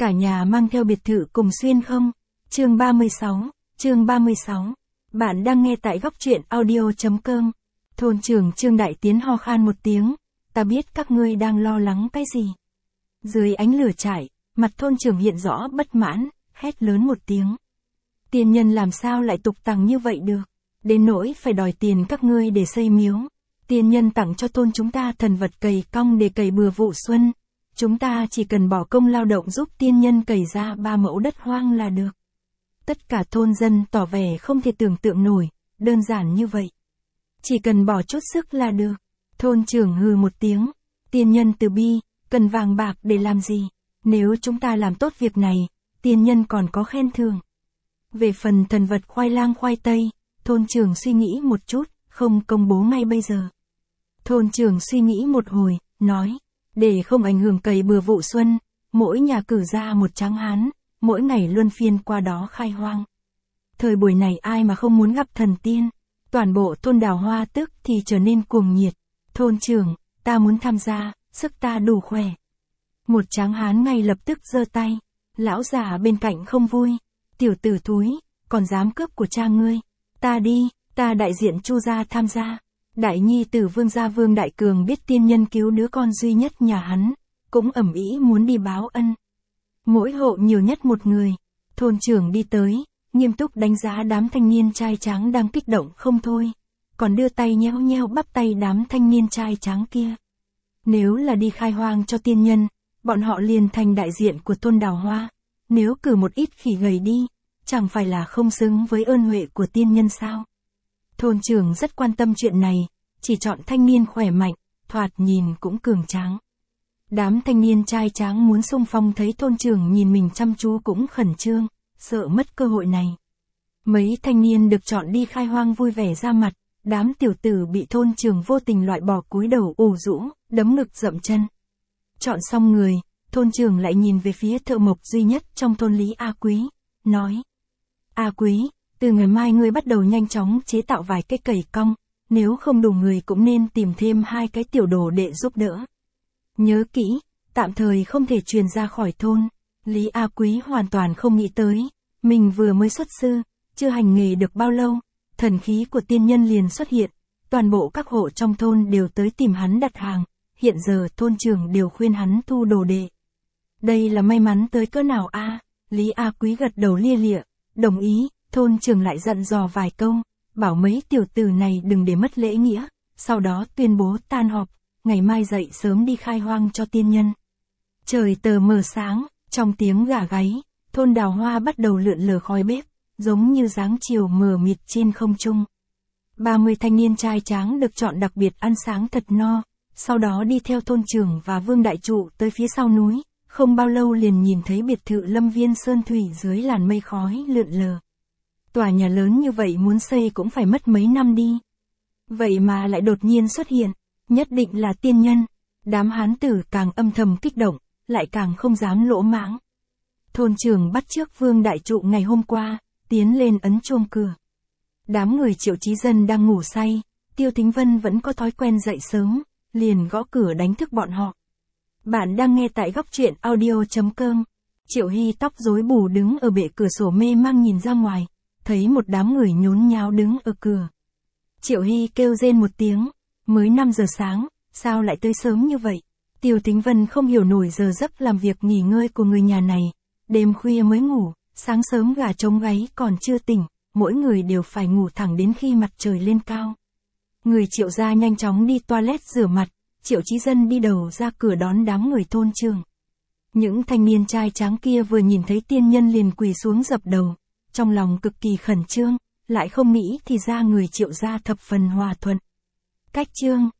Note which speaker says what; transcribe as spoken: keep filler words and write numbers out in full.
Speaker 1: Cả nhà mang theo biệt thự cùng xuyên không? Chương ba mươi sáu, chương ba mươi sáu. Bạn đang nghe tại góc truyện audio chấm com. Thôn trưởng Trương Đại Tiến ho khan một tiếng, ta biết các ngươi đang lo lắng cái gì. Dưới ánh lửa trải, mặt thôn trưởng hiện rõ bất mãn, hét lớn một tiếng. Tiền nhân làm sao lại tục tằng như vậy được, đến nỗi phải đòi tiền các ngươi để xây miếu. Tiền nhân tặng cho thôn chúng ta thần vật cày cong để cày bừa vụ xuân. Chúng ta chỉ cần bỏ công lao động giúp tiên nhân cày ra ba mẫu đất hoang là được. Tất cả thôn dân tỏ vẻ không thể tưởng tượng nổi, đơn giản như vậy. Chỉ cần bỏ chút sức là được. Thôn trưởng hừ một tiếng, tiên nhân từ bi, cần vàng bạc để làm gì? Nếu chúng ta làm tốt việc này, tiên nhân còn có khen thưởng. Về phần thần vật khoai lang khoai tây, thôn trưởng suy nghĩ một chút, không công bố ngay bây giờ. Thôn trưởng suy nghĩ một hồi, nói, để không ảnh hưởng cày bừa vụ xuân, mỗi nhà cử ra một tráng hán, mỗi ngày luân phiên qua đó khai hoang. Thời buổi này ai mà không muốn gặp thần tiên, toàn bộ thôn Đào Hoa tức thì trở nên cuồng nhiệt. Thôn trưởng, ta muốn tham gia, sức ta đủ khỏe. Một tráng hán ngay lập tức giơ tay, lão già bên cạnh không vui, tiểu tử thúi, còn dám cướp của cha ngươi, ta đi, ta đại diện Chu gia tham gia. Đại nhi tử Vương gia Vương Đại Cường biết tiên nhân cứu đứa con duy nhất nhà hắn, cũng ầm ĩ muốn đi báo ân. Mỗi hộ nhiều nhất một người, thôn trưởng đi tới, nghiêm túc đánh giá đám thanh niên trai tráng đang kích động không thôi, còn đưa tay nhéo nhéo bắp tay đám thanh niên trai tráng kia. Nếu là đi khai hoang cho tiên nhân, bọn họ liền thành đại diện của thôn Đào Hoa, nếu cử một ít khỉ gầy đi, chẳng phải là không xứng với ơn huệ của tiên nhân sao? Thôn trưởng rất quan tâm chuyện này, chỉ chọn thanh niên khỏe mạnh, thoạt nhìn cũng cường tráng. Đám thanh niên trai tráng muốn xung phong thấy thôn trưởng nhìn mình chăm chú cũng khẩn trương, sợ mất cơ hội này. Mấy thanh niên được chọn đi khai hoang vui vẻ ra mặt, đám tiểu tử bị thôn trưởng vô tình loại bỏ cúi đầu ủ rũ, đấm ngực dậm chân. Chọn xong người, thôn trưởng lại nhìn về phía thợ mộc duy nhất trong thôn Lý A Quý, nói. A Quý, từ ngày mai ngươi bắt đầu nhanh chóng chế tạo vài cái cày cong, nếu không đủ người cũng nên tìm thêm hai cái tiểu đồ để giúp đỡ. Nhớ kỹ, tạm thời không thể truyền ra khỏi thôn. Lý A Quý hoàn toàn không nghĩ tới, mình vừa mới xuất sư, chưa hành nghề được bao lâu, thần khí của tiên nhân liền xuất hiện, toàn bộ các hộ trong thôn đều tới tìm hắn đặt hàng, hiện giờ thôn trưởng đều khuyên hắn thu đồ đệ. Đây là may mắn tới cỡ nào a? Lý A Quý gật đầu lia lịa, đồng ý. Thôn trưởng lại dặn dò vài câu, bảo mấy tiểu tử này đừng để mất lễ nghĩa, sau đó tuyên bố tan họp, ngày mai dậy sớm đi khai hoang cho tiên nhân. Trời tờ mờ sáng, trong tiếng gà gáy, thôn Đào Hoa bắt đầu lượn lờ khói bếp, giống như dáng chiều mờ mịt trên không trung. ba mươi thanh niên trai tráng được chọn đặc biệt ăn sáng thật no, sau đó đi theo thôn trưởng và Vương Đại Trụ tới phía sau núi, không bao lâu liền nhìn thấy biệt thự Lâm Viên Sơn Thủy dưới làn mây khói lượn lờ. Tòa nhà lớn như vậy muốn xây cũng phải mất mấy năm đi. Vậy mà lại đột nhiên xuất hiện, nhất định là tiên nhân. Đám hán tử càng âm thầm kích động, lại càng không dám lỗ mãng. Thôn trưởng bắt chước Vương Đại Trụ ngày hôm qua, tiến lên ấn chuông cửa. Đám người Triệu Chí Dân đang ngủ say, Tiêu Thính Vân vẫn có thói quen dậy sớm, liền gõ cửa đánh thức bọn họ. Bạn đang nghe tại góc truyện audio chấm com. Triệu Hy tóc rối bù đứng ở bệ cửa sổ mê mang nhìn ra ngoài, thấy một đám người nhốn nháo đứng ở cửa. Triệu Hy kêu rên một tiếng, mới năm giờ sáng, sao lại tới sớm như vậy? Tiêu Thính Vân không hiểu nổi giờ giấc làm việc nghỉ ngơi của người nhà này, đêm khuya mới ngủ, sáng sớm gà trống gáy còn chưa tỉnh, mỗi người đều phải ngủ thẳng đến khi mặt trời lên cao. Người Triệu gia nhanh chóng đi toilet rửa mặt, Triệu Chí Dân đi đầu ra cửa đón đám người thôn trưởng. Những thanh niên trai tráng kia vừa nhìn thấy tiên nhân liền quỳ xuống dập đầu, trong lòng cực kỳ khẩn trương, lại không nghĩ thì ra người Triệu gia thập phần hòa thuận. Cách chương